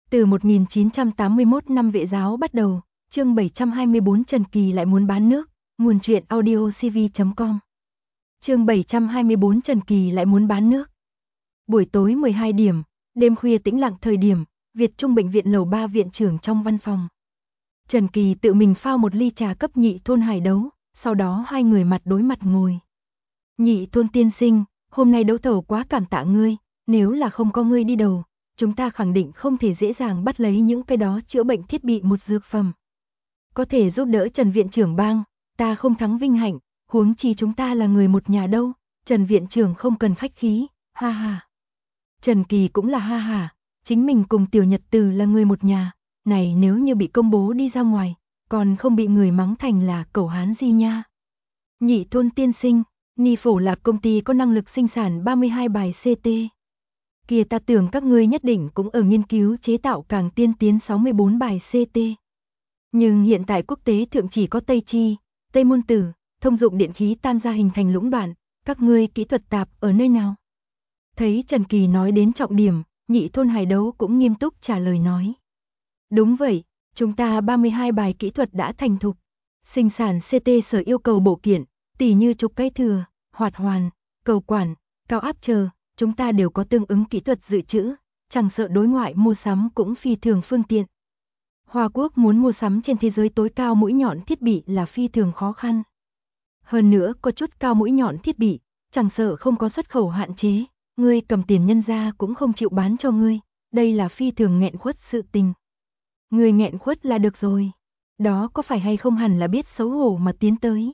Từ 1981 năm Vệ giáo bắt đầu, chương 724 Trần Kỳ lại muốn bán nước, nguồn truyện audio cv.com. Chương 724 Trần Kỳ lại muốn bán nước. Buổi tối 12 điểm, đêm khuya tĩnh lặng thời điểm, Việt Trung bệnh viện lầu 3 viện trưởng trong văn phòng. Trần Kỳ tự mình pha một ly trà cấp Nhị Thôn Hải đấu, sau đó hai người mặt đối mặt ngồi. Nhị Thôn tiên sinh, hôm nay đấu thầu quá cảm tạ ngươi, nếu là không có ngươi đi đầu, chúng ta khẳng định không thể dễ dàng bắt lấy những cái đó chữa bệnh thiết bị một dược phẩm. Có thể giúp đỡ Trần viện trưởng bang, ta không thắng vinh hạnh, huống chi chúng ta là người một nhà đâu, Trần viện trưởng không cần khách khí, ha ha. Trần Kỳ cũng là ha ha, chính mình cùng Tiểu Nhật Từ là người một nhà, này nếu như bị công bố đi ra ngoài, còn không bị người mắng thành là cẩu hán gì nha. Nhị Thôn tiên sinh, Ni Phổ là công ty có năng lực sinh sản 32 bài CT. Kìa ta tưởng các ngươi nhất định cũng ở nghiên cứu chế tạo càng tiên tiến 64 bài CT. Nhưng hiện tại quốc tế thượng chỉ có Tây Chi, Tây Môn Tử, thông dụng điện khí tan ra hình thành lũng đoạn, các ngươi kỹ thuật tạp ở nơi nào? Thấy Trần Kỳ nói đến trọng điểm, Nhị Thôn Hải đấu cũng nghiêm túc trả lời nói. Đúng vậy, chúng ta 32 bài kỹ thuật đã thành thục. Sinh sản CT sở yêu cầu bổ kiện, tỉ như trục cây thừa, hoạt hoàn, cầu quản, cao áp chờ, chúng ta đều có tương ứng kỹ thuật dự trữ, chẳng sợ đối ngoại mua sắm cũng phi thường phương tiện. Hoa Quốc muốn mua sắm trên thế giới tối cao mũi nhọn thiết bị là phi thường khó khăn. Hơn nữa có chút cao mũi nhọn thiết bị, chẳng sợ không có xuất khẩu hạn chế, ngươi cầm tiền nhân ra cũng không chịu bán cho ngươi, đây là phi thường nghẹn khuất sự tình. Ngươi nghẹn khuất là được rồi, đó có phải hay không hẳn là biết xấu hổ mà tiến tới.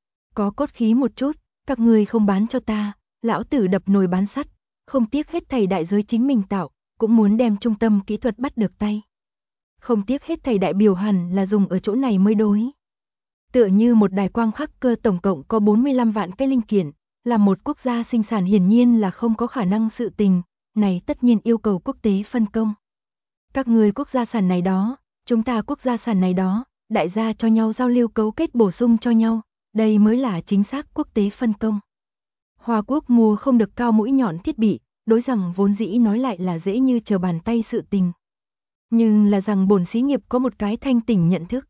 Có cốt khí một chút, các ngươi không bán cho ta, lão tử đập nồi bán sắt, không tiếc hết thảy đại giới chính mình tạo, cũng muốn đem trung tâm kỹ thuật bắt được tay. Không tiếc hết thảy đại biểu hẳn là dùng ở chỗ này mới đối. Tựa như một đài quang khắc cơ tổng cộng có 45 vạn cái linh kiện, là một quốc gia sinh sản hiển nhiên là không có khả năng sự tình, này tất nhiên yêu cầu quốc tế phân công. Các người quốc gia sản này đó, chúng ta quốc gia sản này đó, đại gia cho nhau giao lưu cấu kết bổ sung cho nhau, đây mới là chính xác quốc tế phân công. Hoa Quốc mua không được cao mũi nhọn thiết bị, đối rằng vốn dĩ nói lại là dễ như trở bàn tay sự tình. Nhưng là rằng bổn xí nghiệp có một cái thanh tỉnh nhận thức.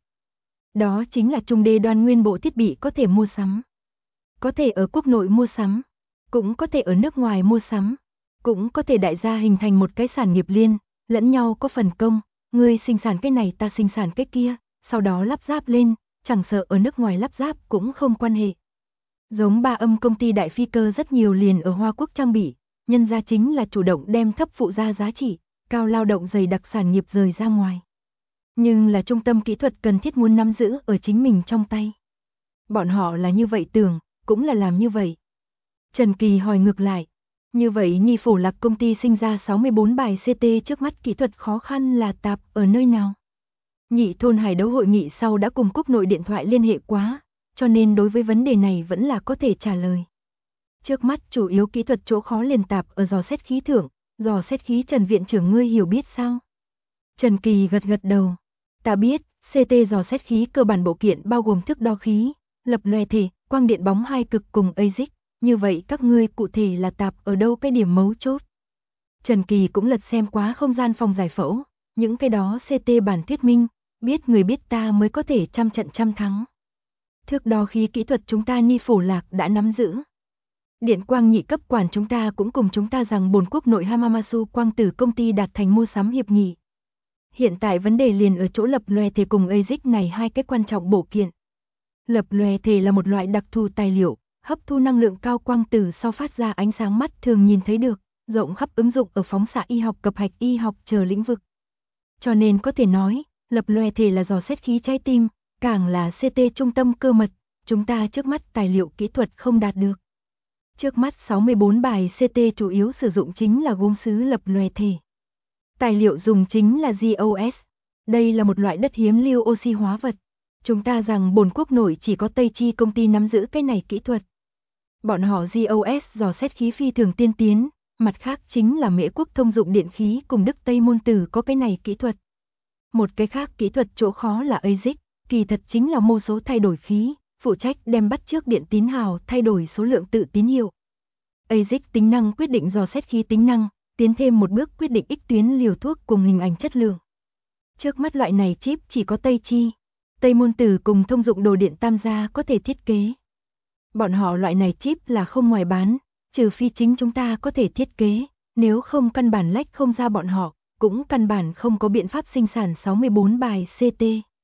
Đó chính là trung đê đoan nguyên bộ thiết bị có thể mua sắm. Có thể ở quốc nội mua sắm, cũng có thể ở nước ngoài mua sắm, cũng có thể đại gia hình thành một cái sản nghiệp liên, lẫn nhau có phần công, ngươi sinh sản cái này ta sinh sản cái kia, sau đó lắp ráp lên, chẳng sợ ở nước ngoài lắp ráp cũng không quan hệ. Giống Ba Âm công ty đại phi cơ rất nhiều liền ở Hoa Quốc trang bị, nhân ra chính là chủ động đem thấp phụ gia giá trị, cao lao động dày đặc sản nghiệp rời ra ngoài. Nhưng là trung tâm kỹ thuật cần thiết muốn nắm giữ ở chính mình trong tay. Bọn họ là như vậy tưởng, cũng là làm như vậy. Trần Kỳ hỏi ngược lại, như vậy Ni Phổ Lạc công ty sinh ra 64 bài CT trước mắt kỹ thuật khó khăn là tạp ở nơi nào? Nhị Thôn Hải đấu hội nghị sau đã cùng quốc nội điện thoại liên hệ quá, cho nên đối với vấn đề này vẫn là có thể trả lời. Trước mắt chủ yếu kỹ thuật chỗ khó liền tạp ở dò xét khí thượng, dò xét khí Trần viện trưởng ngươi hiểu biết sao? Trần Kỳ gật gật đầu. Ta biết, CT dò xét khí cơ bản bộ kiện bao gồm thước đo khí, lập loè thể, quang điện bóng hai cực cùng ASIC, như vậy các ngươi cụ thể là tạp ở đâu cái điểm mấu chốt? Trần Kỳ cũng lật xem quá không gian phòng giải phẫu, những cái đó CT bản thuyết minh, biết người biết ta mới có thể trăm trận trăm thắng. Thước đo khí kỹ thuật chúng ta Ni Phổ Lạc đã nắm giữ. Điện quang nhị cấp quản chúng ta cũng cùng chúng ta rằng bồn quốc nội Hamamatsu quang tử công ty đạt thành mua sắm hiệp nghị. Hiện tại vấn đề liền ở chỗ lập loè thể cùng ASIC này hai cái quan trọng bổ kiện. Lập loè thể là một loại đặc thù tài liệu, hấp thu năng lượng cao quang tử sau phát ra ánh sáng mắt thường nhìn thấy được, rộng khắp ứng dụng ở phóng xạ y học cập hạch y học chờ lĩnh vực. Cho nên có thể nói, lập loè thể là dò xét khí trái tim, càng là CT trung tâm cơ mật, chúng ta trước mắt tài liệu kỹ thuật không đạt được. Trước mắt 64 bài CT chủ yếu sử dụng chính là gốm sứ lập loè thể. Tài liệu dùng chính là GOS. Đây là một loại đất hiếm lưu oxy hóa vật. Chúng ta rằng bồn quốc nội chỉ có Tây Chi công ty nắm giữ cái này kỹ thuật. Bọn họ GOS dò xét khí phi thường tiên tiến, mặt khác chính là Mễ quốc thông dụng điện khí cùng Đức Tây Môn Tử có cái này kỹ thuật. Một cái khác kỹ thuật chỗ khó là ASIC, kỳ thật chính là mô số thay đổi khí, phụ trách đem bắt chước điện tín hào thay đổi số lượng tự tín hiệu. ASIC tính năng quyết định dò xét khí tính năng, tiến thêm một bước quyết định ích tuyến liều thuốc cùng hình ảnh chất lượng. Trước mắt loại này chip chỉ có Tây Chi, Tây Môn Tử cùng thông dụng đồ điện tam gia có thể thiết kế. Bọn họ loại này chip là không ngoài bán, trừ phi chính chúng ta có thể thiết kế, nếu không căn bản lách không ra bọn họ, cũng căn bản không có biện pháp sinh sản 64 bài CT.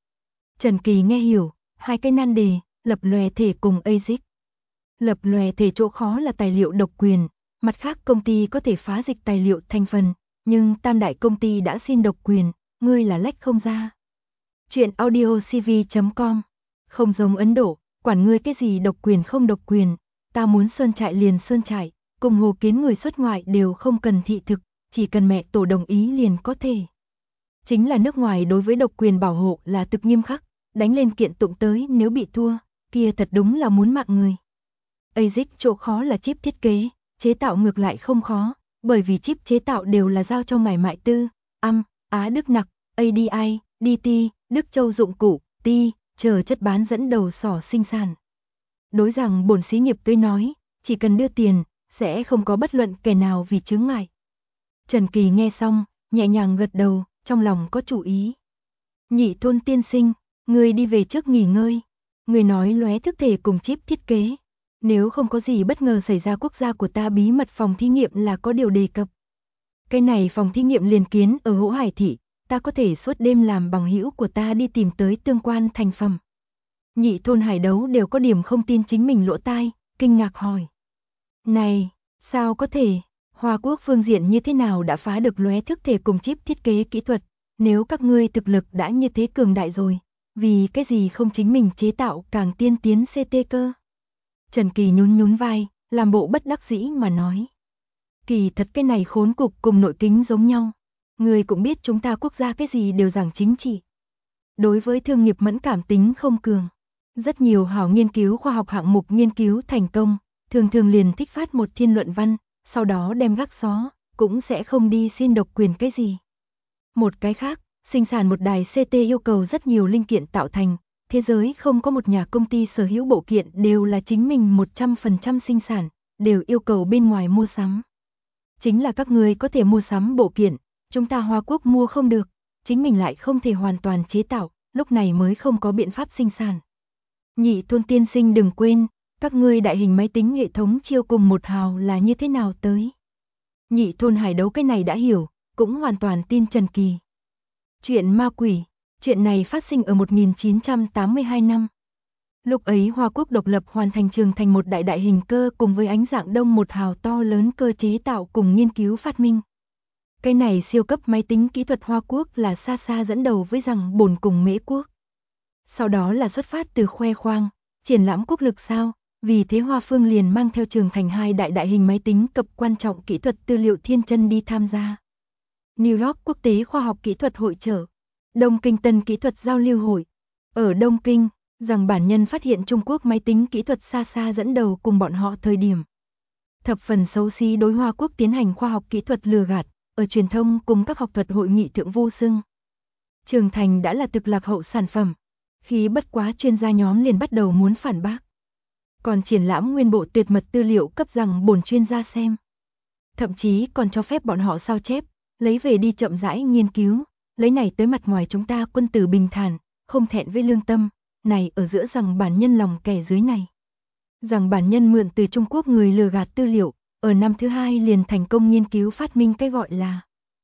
Trần Kỳ nghe hiểu, hai cái nan đề, lập lòe thể cùng ASIC. Lập lòe thể chỗ khó là tài liệu độc quyền, mặt khác công ty có thể phá dịch tài liệu thành phần, nhưng tam đại công ty đã xin độc quyền, ngươi là lách không ra. Chuyện audiocv.com. Không giống Ấn Độ, quản ngươi cái gì độc quyền không độc quyền, ta muốn sơn trại liền sơn trại, cùng Hồ Kiến người xuất ngoại đều không cần thị thực, chỉ cần mẹ tổ đồng ý liền có thể. Chính là nước ngoài đối với độc quyền bảo hộ là thực nghiêm khắc, đánh lên kiện tụng tới nếu bị thua, kia thật đúng là muốn mạng người. ASIC chỗ khó là chip thiết kế, chế tạo ngược lại không khó, bởi vì chip chế tạo đều là giao cho Mải Mại Tư, Á Đức Nặc, ADI, DT, Đức Châu dụng cụ, Ti, chờ chất bán dẫn đầu sỏ sinh sản. Đối rằng bổn xí nghiệp tới nói, chỉ cần đưa tiền, sẽ không có bất luận kẻ nào vì chướng ngại. Trần Kỳ nghe xong, nhẹ nhàng gật đầu, trong lòng có chủ ý. Nhị Thôn tiên sinh, người đi về trước nghỉ ngơi. Người nói lóe thức thể cùng chip thiết kế. Nếu không có gì bất ngờ xảy ra quốc gia của ta bí mật phòng thí nghiệm là có điều đề cập. Cái này phòng thí nghiệm liền kiến ở Hỗ Hải Thị, ta có thể suốt đêm làm bằng hữu của ta đi tìm tới tương quan thành phẩm. Nhị Thôn Hải Đấu đều có điểm không tin chính mình lỗ tai, kinh ngạc hỏi. Này, sao có thể, Hoa Quốc phương diện như thế nào đã phá được lóe thức thể cùng chip thiết kế kỹ thuật, nếu các ngươi thực lực đã như thế cường đại rồi, vì cái gì không chính mình chế tạo càng tiên tiến CT cơ? Trần Kỳ nhún vai, làm bộ bất đắc dĩ mà nói. Kỳ thật cái này khốn cục cùng nội kính giống nhau. Người cũng biết chúng ta quốc gia cái gì đều giảng chính trị. Đối với thương nghiệp mẫn cảm tính không cường. Rất nhiều hảo nghiên cứu khoa học hạng mục nghiên cứu thành công, thường liền thích phát một thiên luận văn, sau đó đem gác xó, cũng sẽ không đi xin độc quyền cái gì. Một cái khác, sinh sản một đài CT yêu cầu rất nhiều linh kiện tạo thành, thế giới không có một nhà công ty sở hữu bộ kiện đều là chính mình 100% sinh sản, đều yêu cầu bên ngoài mua sắm. Chính là các người có thể mua sắm bộ kiện, chúng ta Hoa Quốc mua không được, chính mình lại không thể hoàn toàn chế tạo, lúc này mới không có biện pháp sinh sản. Nhị Thôn tiên sinh đừng quên, các ngươi đại hình máy tính hệ thống chiêu cùng một hào là như thế nào tới. Nhị Thôn Hải Đấu cái này đã hiểu, cũng hoàn toàn tin Trần Kỳ. Chuyện ma quỷ, chuyện này phát sinh ở 1982 năm. Lúc ấy Hoa Quốc độc lập hoàn thành trưởng thành một đại hình cơ cùng với ánh dạng đông một hào to lớn cơ chế tạo cùng nghiên cứu phát minh. Cái này siêu cấp máy tính kỹ thuật Hoa Quốc là xa xa dẫn đầu với rằng Bồn cùng Mễ Quốc. Sau đó là xuất phát từ khoe khoang, triển lãm quốc lực sao, vì thế Hoa Phương liền mang theo trưởng thành hai đại hình máy tính cập quan trọng kỹ thuật tư liệu thiên chân đi tham gia. New York Quốc tế khoa học kỹ thuật hội chợ, Đông Kinh Tân kỹ thuật giao lưu hội. Ở Đông Kinh, rằng bản nhân phát hiện Trung Quốc máy tính kỹ thuật xa xa dẫn đầu cùng bọn họ thời điểm. Thập phần xấu xí đối Hoa Quốc tiến hành khoa học kỹ thuật lừa gạt, ở truyền thông cùng các học thuật hội nghị thượng vô xưng. Trường thành đã là thực lạc hậu sản phẩm, khi bất quá chuyên gia nhóm liền bắt đầu muốn phản bác. Còn triển lãm nguyên bộ tuyệt mật tư liệu cấp rằng Bồn chuyên gia xem. Thậm chí còn cho phép bọn họ sao chép, lấy về đi chậm rãi nghiên cứu, lấy này tới mặt ngoài chúng ta quân tử bình thản, không thẹn với lương tâm, này ở giữa rằng bản nhân lòng kẻ dưới này. Rằng bản nhân mượn từ Trung Quốc người lừa gạt tư liệu, ở năm thứ hai liền thành công nghiên cứu phát minh cái gọi là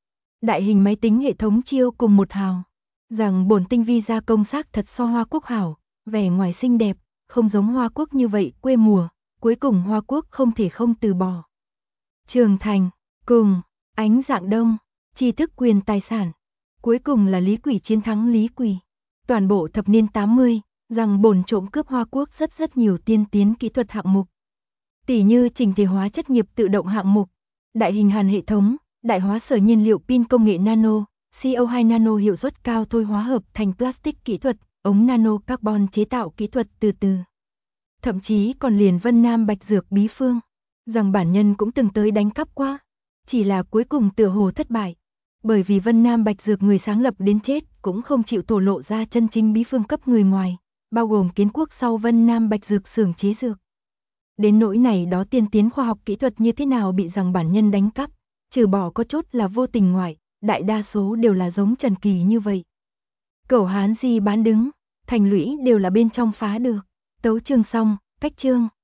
đại hình máy tính hệ thống chiêu cùng một hào. Rằng Bồn tinh vi gia công xác thật so Hoa Quốc hảo, vẻ ngoài xinh đẹp, không giống Hoa Quốc như vậy quê mùa, cuối cùng Hoa Quốc không thể không từ bỏ. Trường thành, cùng, ánh dạng đông, tri thức quyền tài sản, cuối cùng là Lý Quỷ chiến thắng Lý Quỷ. Toàn bộ thập niên 80, rằng Bồn trộm cướp Hoa Quốc rất nhiều tiên tiến kỹ thuật hạng mục. Tỷ như trình thể hóa chất nghiệp tự động hạng mục, đại hình hàn hệ thống, đại hóa sở nhiên liệu pin công nghệ nano, CO2 nano hiệu suất cao thôi hóa hợp thành plastic kỹ thuật, ống nano carbon chế tạo kỹ thuật từ từ. Thậm chí còn liền Vân Nam Bạch Dược bí phương, rằng bản nhân cũng từng tới đánh cắp qua, chỉ là cuối cùng tựa hồ thất bại. Bởi vì Vân Nam Bạch Dược người sáng lập đến chết cũng không chịu thổ lộ ra chân chính bí phương cấp người ngoài, bao gồm kiến quốc sau Vân Nam Bạch Dược xưởng chế dược. Đến nỗi này đó tiên tiến khoa học kỹ thuật như thế nào bị rằng bản nhân đánh cắp, trừ bỏ có chút là vô tình ngoại, đại đa số đều là giống Trần Kỳ như vậy. Cẩu Hán gì bán đứng, thành lũy đều là bên trong phá được. Tấu chương xong, cách chương.